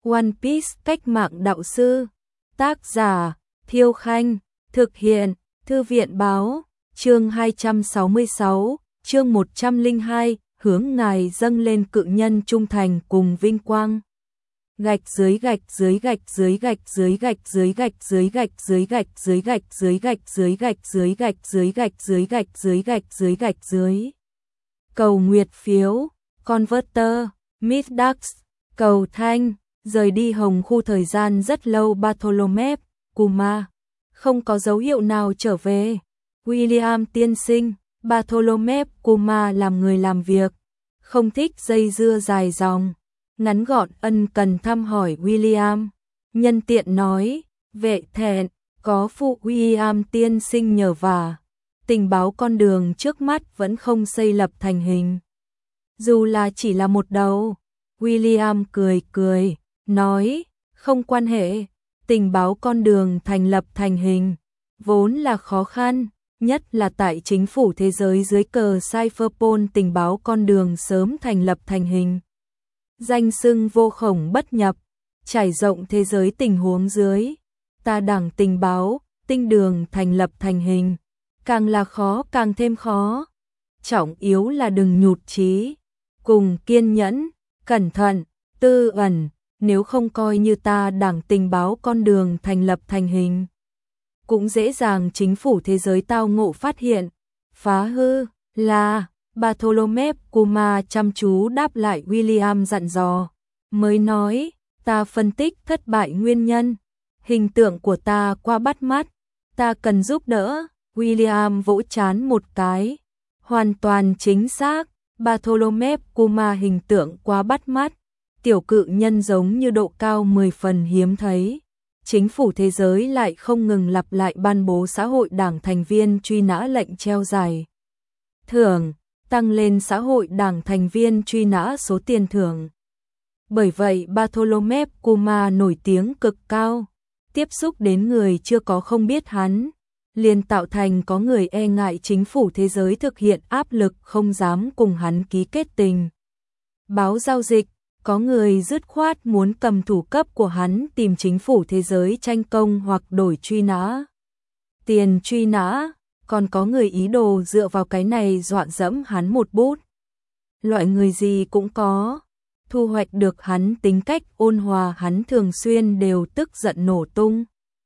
One Piece cách mạng đạo sư. Tác giả Thiêu Khanh. Thực hiện Thư viện Báo. Chương 266, chương 102, hướng ngài dâng lên cự nhân trung thành cùng vinh quang. Gạch dưới gạch dưới gạch dưới gạch dưới gạch dưới gạch dưới gạch dưới gạch dưới gạch dưới gạch dưới gạch dưới gạch dưới gạch dưới gạch dưới gạch dưới gạch dưới. Cầu nguyệt phiếu, Converter, Midax, cầu thanh, rời đi Hồng Khu thời gian rất lâu. Bartholomew Kuma không có dấu hiệu nào trở về. William tiên sinh. Bartholomew Kuma làm người làm việc, không thích dây dưa dài dòng, ngắn gọn ân cần thăm hỏi William. Nhân tiện nói, vệ thẹn, có phụ William tiên sinh nhờ vả, tình báo con đường trước mắt vẫn không xây lập thành hình. Dù là chỉ là một đầu. William cười cười, nói, không quan hệ, tình báo con đường thành lập thành hình, vốn là khó khăn, nhất là tại chính phủ thế giới dưới cờ Cypherpol. Tình báo con đường sớm thành lập thành hình. Danh xưng vô khổng bất nhập, trải rộng thế giới tình huống dưới. Ta đảng tình báo, tinh đường thành lập thành hình. Càng là khó càng thêm khó. Trọng yếu là đừng nhụt chí, cùng kiên nhẫn, cẩn thận, tư ẩn, nếu không coi như ta đảng tình báo con đường thành lập thành hình. Cũng dễ dàng chính phủ thế giới tao ngộ phát hiện, phá hư. Là, Bartholomew Kuma chăm chú đáp lại William dặn dò, mới nói, ta phân tích thất bại nguyên nhân, hình tượng của ta quá bắt mắt, ta cần giúp đỡ. William vỗ trán một cái, hoàn toàn chính xác. Bartholomew Kuma hình tượng quá bắt mắt, tiểu cự nhân giống như độ cao 10 phần hiếm thấy. Chính phủ thế giới lại không ngừng lặp lại ban bố xã hội đảng thành viên truy nã lệnh treo giải thưởng, tăng lên xã hội đảng thành viên truy nã số tiền thưởng. Bởi vậy Bartholomew Kuma nổi tiếng cực cao, tiếp xúc đến người chưa có không biết hắn, liền tạo thành có người e ngại chính phủ thế giới thực hiện áp lực không dám cùng hắn ký kết tình báo giao dịch. Có người dứt khoát muốn cầm thủ cấp của hắn tìm chính phủ thế giới tranh công hoặc đổi truy nã tiền truy nã, còn có người ý đồ dựa vào cái này dọa dẫm hắn một bút. Loại người gì cũng có. Thu hoạch được hắn tính cách ôn hòa, hắn thường xuyên đều tức giận nổ tung.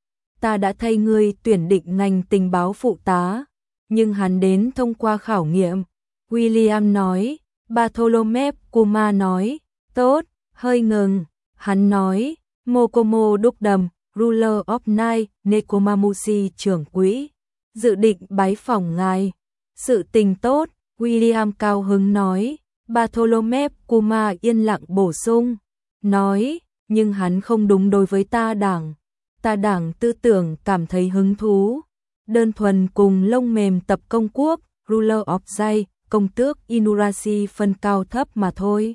Ta đã thay ngươi tuyển định ngành tình báo phụ tá, nhưng hắn đến thông qua khảo nghiệm. William nói. Bartholomew Kuma nói, tốt, hơi ngừng. Hắn nói, Mokomo đúc đầm, Ruler of Night, Nekomamushi trưởng quỹ, dự định bái phỏng ngài. Sự tình tốt. William cao hứng nói. Bartholomew Kuma yên lặng bổ sung, nói, nhưng hắn không đúng đối với ta đảng. Ta đảng tư tưởng cảm thấy hứng thú, đơn thuần cùng lông mềm tập công quốc, Ruler of Jai, công tước Inurashi phân cao thấp mà thôi.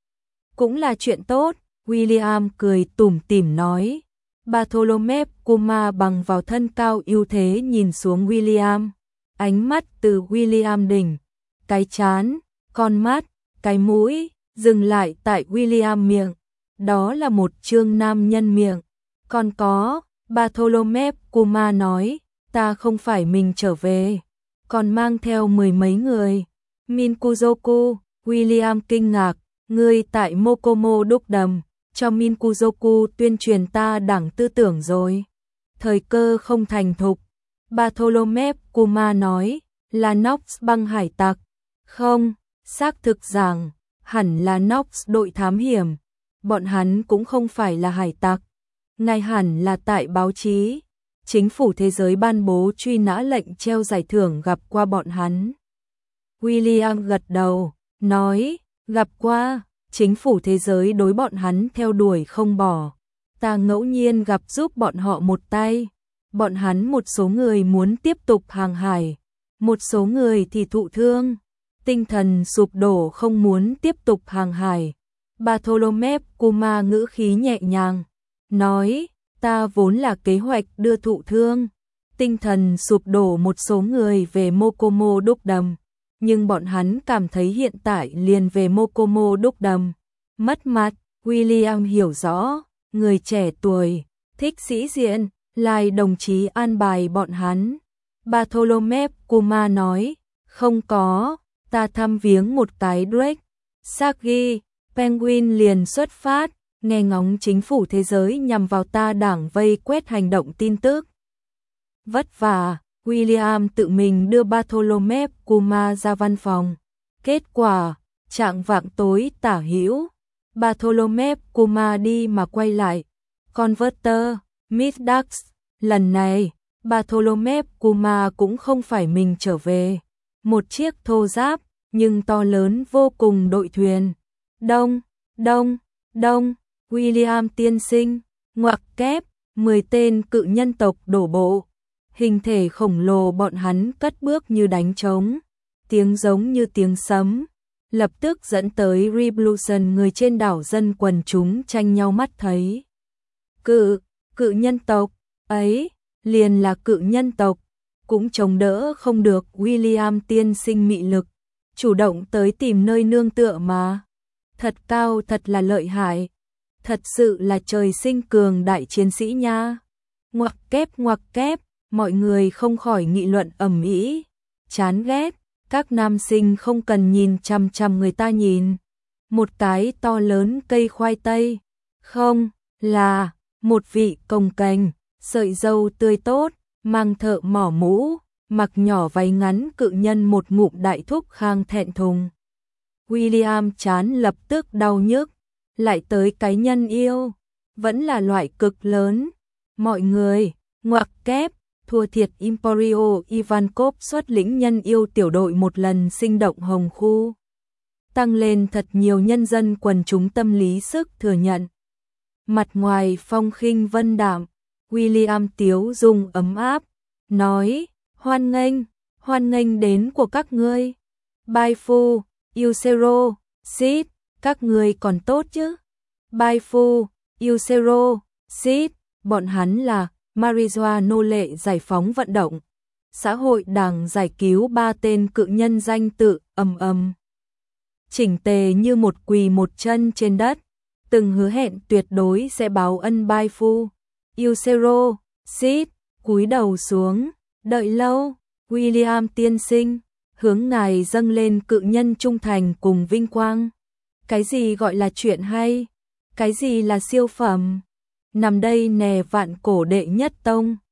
Cũng là chuyện tốt. William cười tủm tỉm nói. Bartholomew Kuma bằng vào thân cao ưu thế nhìn xuống William. Ánh mắt từ William đỉnh, cái trán, con mắt, cái mũi, dừng lại tại William miệng. Đó là một trương nam nhân miệng. Còn có, Bartholomew Kuma nói, ta không phải mình trở về, còn mang theo 10 mấy người. Minkuzoku. William kinh ngạc, ngươi tại Mokomo đúc đầm, cho Minkuzoku tuyên truyền ta đảng tư tưởng rồi. Thời cơ không thành thục. Bartholomew Kuma nói, là Nox băng hải tặc. Không, xác thực rằng, hẳn là Nox đội thám hiểm. Bọn hắn cũng không phải là hải tặc. Ngài hẳn là tại báo chí. Chính phủ thế giới ban bố truy nã lệnh treo giải thưởng gặp qua bọn hắn. William gật đầu, nói, gặp qua, chính phủ thế giới đối bọn hắn theo đuổi không bỏ. Ta ngẫu nhiên gặp giúp bọn họ một tay. Bọn hắn một số người muốn tiếp tục hàng hải, một số người thì thụ thương, tinh thần sụp đổ không muốn tiếp tục hàng hải. Bartholomew Kuma ngữ khí nhẹ nhàng, nói, ta vốn là kế hoạch đưa thụ thương, tinh thần sụp đổ một số người về Mokomo đúc đầm, nhưng bọn hắn cảm thấy hiện tại liền về Mokomo đúc đầm mất mặt. William hiểu rõ, người trẻ tuổi, thích sĩ diện, lai đồng chí an bài bọn hắn. Bartholomew Kuma nói, không có, ta thăm viếng một cái Drake. Sagi, Penguin liền xuất phát, nghe ngóng chính phủ thế giới nhằm vào ta đảng vây quét hành động tin tức. Vất vả, William tự mình đưa Bartholomew Kuma ra văn phòng. Kết quả, trạng vạng tối tả hữu, Bartholomew Kuma đi mà quay lại. Converter, Midax, lần này, Bartholomew Kuma cũng không phải mình trở về. Một chiếc thô giáp, nhưng to lớn vô cùng đội thuyền. Đông, đông, đông, William tiên sinh, ngoặc kép, 10 tên cự nhân tộc đổ bộ. Hình thể khổng lồ bọn hắn cất bước như đánh trống. Tiếng giống như tiếng sấm. Lập tức dẫn tới Revolution, người trên đảo dân quần chúng tranh nhau mắt thấy. Cự nhân tộc, ấy, liền là cự nhân tộc, cũng chống đỡ không được William tiên sinh mị lực, chủ động tới tìm nơi nương tựa mà. Thật cao, thật là lợi hại, thật sự là trời sinh cường đại chiến sĩ nha. Ngoặc kép, mọi người không khỏi nghị luận ầm ĩ, chán ghét, các nam sinh không cần nhìn chằm chằm người ta nhìn. Một cái to lớn cây khoai tây, không, là một vị cồng kềnh, sợi râu tươi tốt, mang thợ mỏ mũ, mặc nhỏ váy ngắn cự nhân một ngụm đại thúc khang thẹn thùng. William chán lập tức đau nhức, lại tới cái nhân yêu, vẫn là loại cực lớn. Mọi người, ngoặc kép, thua thiệt Emporio Ivankov xuất lĩnh nhân yêu tiểu đội một lần sinh động hồng khu. Tăng lên thật nhiều nhân dân quần chúng tâm lý sức thừa nhận. Mặt ngoài phong khinh vân đạm, William tiếu dung ấm áp, nói, hoan nghênh đến của các ngươi. Bai Phu, Yusero, Sid, các ngươi còn tốt chứ? Bai Phu, Yusero, Sid, bọn hắn là Marijoa nô lệ giải phóng vận động. Xã hội đảng giải cứu 3 tên cự nhân danh tự, chỉnh tề như một quỳ một chân trên đất, từng hứa hẹn tuyệt đối sẽ báo ân Bai Phu. Yusero, Sid, cúi đầu xuống, đợi lâu, William tiên sinh, hướng ngài dâng lên cự nhân trung thành cùng vinh quang. Cái gì gọi là chuyện hay? Cái gì là siêu phẩm? Nằm đây nè vạn cổ đệ nhất tông.